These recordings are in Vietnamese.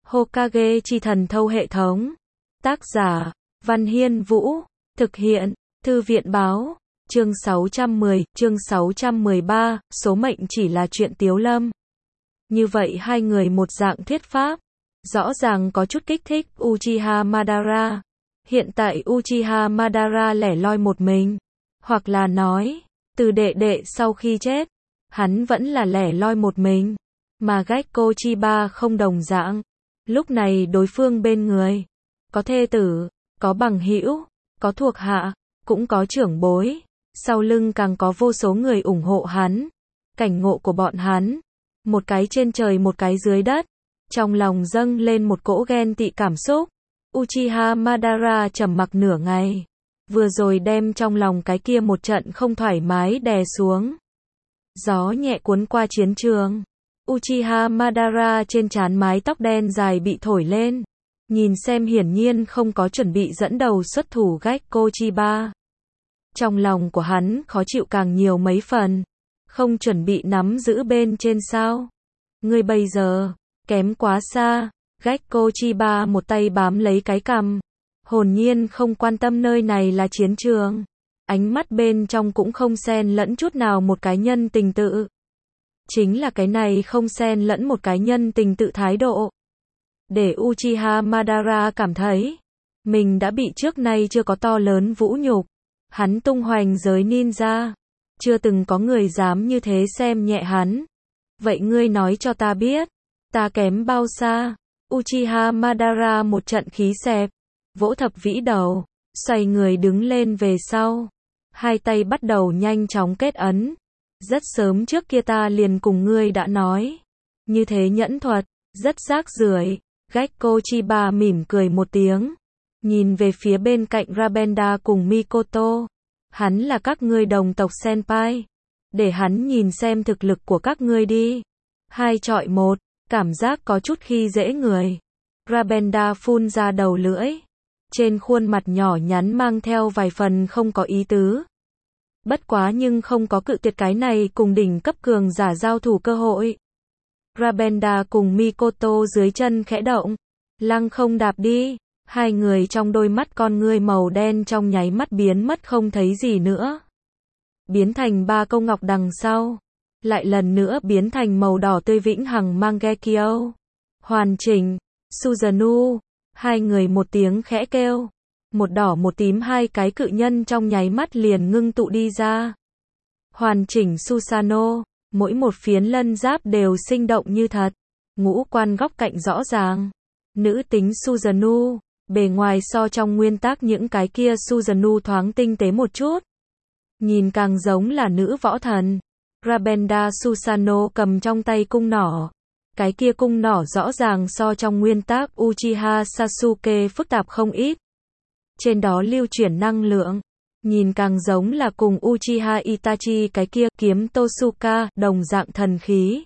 Hokage chi thần thâu hệ thống. Tác giả, Văn Hiên Vũ. Thực hiện, Thư viện Báo. Chương 610, chương 613, số mệnh chỉ là chuyện Tiếu Lâm. Như vậy hai người một dạng thuyết pháp. Rõ ràng có chút kích thích Uchiha Madara. Hiện tại Uchiha Madara lẻ loi một mình. Hoặc là nói, từ đệ đệ sau khi chết, hắn vẫn là lẻ loi một mình. Mà Gekko Chiba không đồng dạng. Lúc này đối phương bên người, có thê tử, có bằng hữu, có thuộc hạ, cũng có trưởng bối. Sau lưng càng có vô số người ủng hộ hắn. Cảnh ngộ của bọn hắn, một cái trên trời một cái dưới đất. Trong lòng dâng lên một cỗ ghen tị cảm xúc. Uchiha Madara trầm mặc nửa ngày. Vừa rồi đem trong lòng cái kia một trận không thoải mái đè xuống. Gió nhẹ cuốn qua chiến trường. Uchiha Madara trên trán mái tóc đen dài bị thổi lên. Nhìn xem hiển nhiên không có chuẩn bị dẫn đầu xuất thủ Gekko Chiba. Trong lòng của hắn khó chịu càng nhiều mấy phần. Không chuẩn bị nắm giữ bên trên sao. Ngươi bây giờ, kém quá xa. Gekko Chiba một tay bám lấy cái cằm. Hồn nhiên không quan tâm nơi này là chiến trường. Ánh mắt bên trong cũng không xen lẫn chút nào một cái nhân tình tự. Chính là cái này không xen lẫn một cái nhân tình tự thái độ. Để Uchiha Madara cảm thấy, mình đã bị trước nay chưa có to lớn vũ nhục. Hắn tung hoành giới ninja. Chưa từng có người dám như thế xem nhẹ hắn. Vậy ngươi nói cho ta biết, ta kém bao xa? Uchiha Madara một trận khí xẹp, vỗ thập vĩ đầu, xoay người đứng lên về sau. Hai tay bắt đầu nhanh chóng kết ấn. Rất sớm trước kia ta liền cùng ngươi đã nói. Như thế nhẫn thuật, rất rác rưởi. Gekko Chiba mỉm cười một tiếng. Nhìn về phía bên cạnh Rabenda cùng Mikoto. Hắn là các ngươi đồng tộc senpai. Để hắn nhìn xem thực lực của các ngươi đi. 2 chọi 1, cảm giác có chút khi dễ người. Rabenda phun ra đầu lưỡi. Trên khuôn mặt nhỏ nhắn mang theo vài phần không có ý tứ. Bất quá nhưng không có cự tuyệt cái này cùng đỉnh cấp cường giả giao thủ cơ hội. Rabenda cùng Mikoto dưới chân khẽ động. Lăng không đạp đi. Hai người trong đôi mắt con ngươi màu đen trong nháy mắt biến mất không thấy gì nữa. Biến thành 3 câu ngọc đằng sau. Lại lần nữa biến thành màu đỏ tươi vĩnh hằng Mangekyo. Hoàn chỉnh. Susanoo. Hai người một tiếng khẽ kêu. Một đỏ một tím hai cái cự nhân trong nháy mắt liền ngưng tụ đi ra. Hoàn chỉnh Susanoo. Mỗi một phiến lân giáp đều sinh động như thật. Ngũ quan góc cạnh rõ ràng. Nữ tính Susanoo. Bề ngoài so trong nguyên tắc những cái kia Susanoo thoáng tinh tế một chút. Nhìn càng giống là nữ võ thần. Rabenda Susanoo cầm trong tay cung nỏ. Cái kia cung nỏ rõ ràng so trong nguyên tắc Uchiha Sasuke phức tạp không ít. Trên đó lưu chuyển năng lượng. Nhìn càng giống là cùng Uchiha Itachi cái kia kiếm Tosuka đồng dạng thần khí.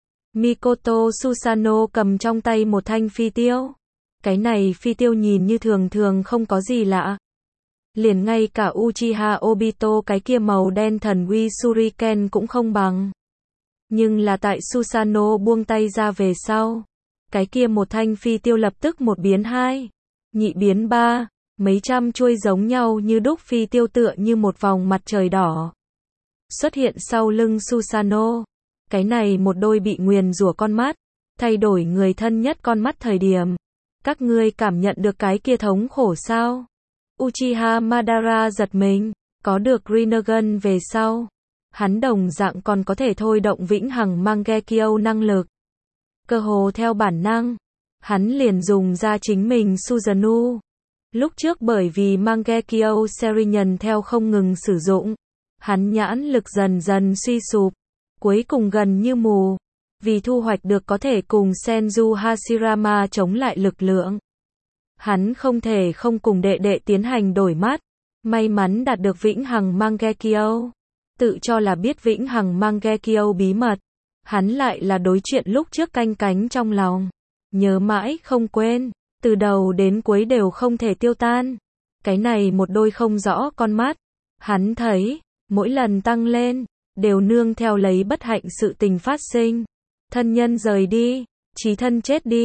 Mikoto Susanoo cầm trong tay một thanh phi tiêu. Cái này phi tiêu nhìn như thường thường không có gì lạ. Liền ngay cả Uchiha Obito cái kia màu đen thần uy Shuriken cũng không bằng. Nhưng là tại Susanoo buông tay ra về sau. Cái kia một thanh phi tiêu lập tức một biến 2. Nhị biến 3. Mấy trăm chuôi giống nhau như đúc phi tiêu tựa như một vòng mặt trời đỏ. Xuất hiện sau lưng Susanoo. Cái này một đôi bị nguyền rủa con mắt. Thay đổi người thân nhất con mắt thời điểm. Các ngươi cảm nhận được cái kia thống khổ sao? Uchiha Madara giật mình. Có được Rinnegan về sau. Hắn đồng dạng còn có thể thôi động vĩnh hằng Mangekyo năng lực. Cơ hồ theo bản năng. Hắn liền dùng ra chính mình Susanoo. Lúc trước bởi vì Mangekyo Serinian theo không ngừng sử dụng. Hắn nhãn lực dần dần suy sụp. Cuối cùng gần như mù. Vì thu hoạch được có thể cùng Senju Hashirama chống lại lực lượng. Hắn không thể không cùng đệ đệ tiến hành đổi mắt. May mắn đạt được vĩnh hằng Mangekyo. Tự cho là biết vĩnh hằng Mangekyo bí mật. Hắn lại là đối chuyện lúc trước canh cánh trong lòng. Nhớ mãi không quên. Từ đầu đến cuối đều không thể tiêu tan. Cái này một đôi không rõ con mắt. Hắn thấy, mỗi lần tăng lên, đều nương theo lấy bất hạnh sự tình phát sinh. Thân nhân rời đi, chí thân chết đi,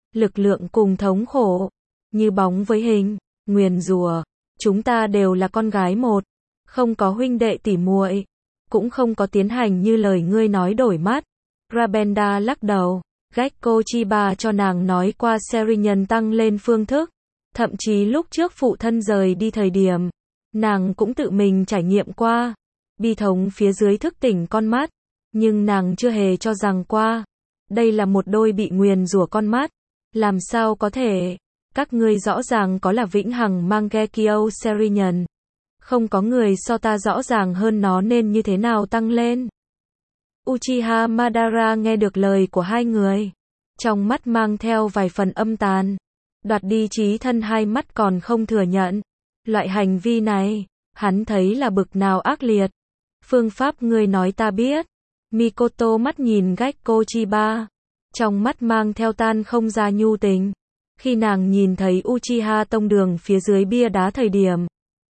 lực lượng cùng thống khổ, như bóng với hình, nguyền rủa, chúng ta đều là con gái một, không có huynh đệ tỉ muội, cũng không có tiến hành như lời ngươi nói đổi mắt. Rabenda lắc đầu, Gekko Chiba cho nàng nói qua Serinhân tăng lên phương thức, thậm chí lúc trước phụ thân rời đi thời điểm, nàng cũng tự mình trải nghiệm qua, bi thống phía dưới thức tỉnh con mắt, nhưng nàng chưa hề cho rằng qua, đây là một đôi bị nguyền rủa con mắt, làm sao có thể, các ngươi rõ ràng có là vĩnh hằng Mangekyo Serinhân, không có người so ta rõ ràng hơn nó nên như thế nào tăng lên. Uchiha Madara nghe được lời của hai người, trong mắt mang theo vài phần âm tàn, đoạt đi trí thân hai mắt còn không thừa nhận, loại hành vi này, hắn thấy là bực nào ác liệt. Phương pháp ngươi nói ta biết. Mikoto mắt nhìn Gekko Chiba, trong mắt mang theo tan không ra nhu tình. Khi nàng nhìn thấy Uchiha tông đường phía dưới bia đá thời điểm,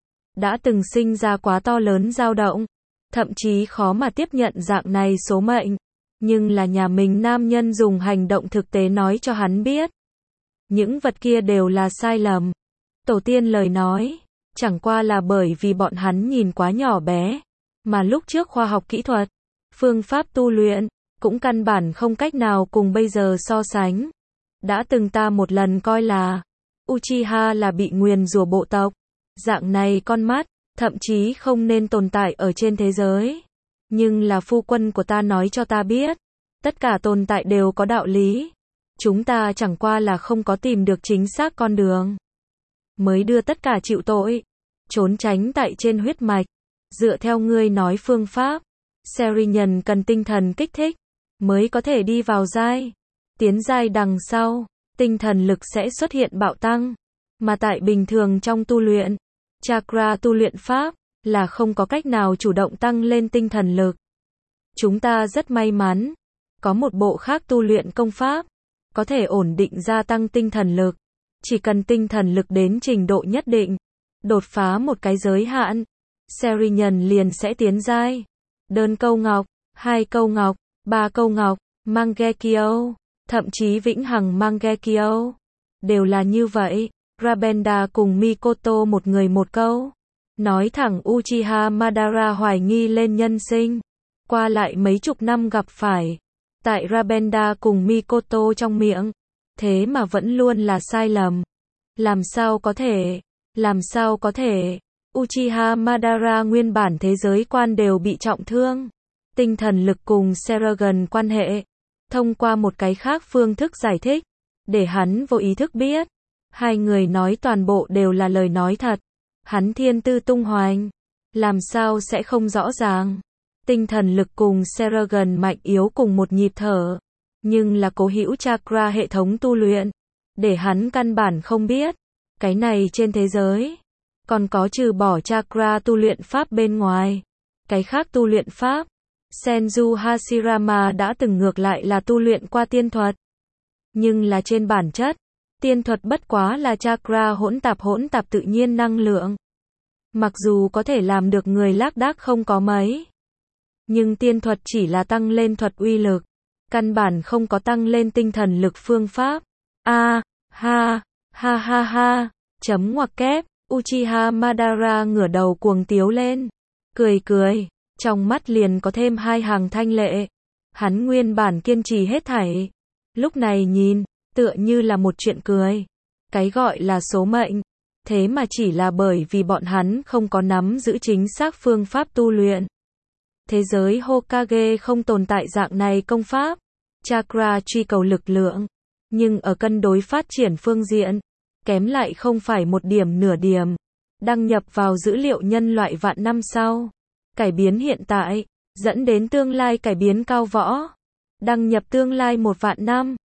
đã từng sinh ra quá to lớn dao động, thậm chí khó mà tiếp nhận dạng này số mệnh, nhưng là nhà mình nam nhân dùng hành động thực tế nói cho hắn biết. Những vật kia đều là sai lầm. Tổ tiên lời nói, chẳng qua là bởi vì bọn hắn nhìn quá nhỏ bé, mà lúc trước khoa học kỹ thuật, phương pháp tu luyện, cũng căn bản không cách nào cùng bây giờ so sánh. Đã từng ta một lần coi là, Uchiha là bị nguyền rủa bộ tộc, dạng này con mắt, thậm chí không nên tồn tại ở trên thế giới. Nhưng là phu quân của ta nói cho ta biết, tất cả tồn tại đều có đạo lý. Chúng ta chẳng qua là không có tìm được chính xác con đường, mới đưa tất cả chịu tội, trốn tránh tại trên huyết mạch. Dựa theo ngươi nói phương pháp, Serinhân cần tinh thần kích thích, mới có thể đi vào giai. Tiến giai đằng sau, tinh thần lực sẽ xuất hiện bạo tăng. Mà tại bình thường trong tu luyện, chakra tu luyện pháp, là không có cách nào chủ động tăng lên tinh thần lực. Chúng ta rất may mắn, có một bộ khác tu luyện công pháp, có thể ổn định gia tăng tinh thần lực. Chỉ cần tinh thần lực đến trình độ nhất định, đột phá một cái giới hạn, Serinhân liền sẽ tiến giai. Đơn câu ngọc, 2 câu ngọc, 3 câu ngọc, Mangekyo, thậm chí vĩnh hằng Mangekyo, đều là như vậy. Rabenda cùng Mikoto một người một câu, nói thẳng Uchiha Madara hoài nghi lên nhân sinh, qua lại mấy chục năm gặp phải, tại Rabenda cùng Mikoto trong miệng, thế mà vẫn luôn là sai lầm. Làm sao có thể, làm sao có thể, Uchiha Madara nguyên bản thế giới quan đều bị trọng thương, tinh thần lực cùng Serigen quan hệ, thông qua một cái khác phương thức giải thích, để hắn vô ý thức biết, hai người nói toàn bộ đều là lời nói thật, hắn thiên tư tung hoành, làm sao sẽ không rõ ràng. Tinh thần lực cùng Serigen mạnh yếu cùng một nhịp thở, nhưng là cố hữu chakra hệ thống tu luyện, để hắn căn bản không biết, cái này trên thế giới, còn có trừ bỏ chakra tu luyện pháp bên ngoài, cái khác tu luyện pháp. Senju Hashirama đã từng ngược lại là tu luyện qua tiên thuật, nhưng là trên bản chất, tiên thuật bất quá là chakra hỗn tạp tự nhiên năng lượng. Mặc dù có thể làm được người lác đác không có mấy, nhưng tiên thuật chỉ là tăng lên thuật uy lực, căn bản không có tăng lên tinh thần lực phương pháp. Ha, chấm ngoặc kép, Uchiha Madara ngửa đầu cuồng tiếu lên, cười, trong mắt liền có thêm 2 hàng thanh lệ. Hắn nguyên bản kiên trì hết thảy, lúc này nhìn, tựa như là một chuyện cười. Cái gọi là số mệnh, thế mà chỉ là bởi vì bọn hắn không có nắm giữ chính xác phương pháp tu luyện. Thế giới Hokage không tồn tại dạng này công pháp. Chakra truy cầu lực lượng, nhưng ở cân đối phát triển phương diện, kém lại không phải một điểm nửa điểm. Đăng nhập vào dữ liệu nhân loại vạn năm sau, cải biến hiện tại, dẫn đến tương lai cải biến cao võ. Đăng nhập tương lai 1 vạn năm.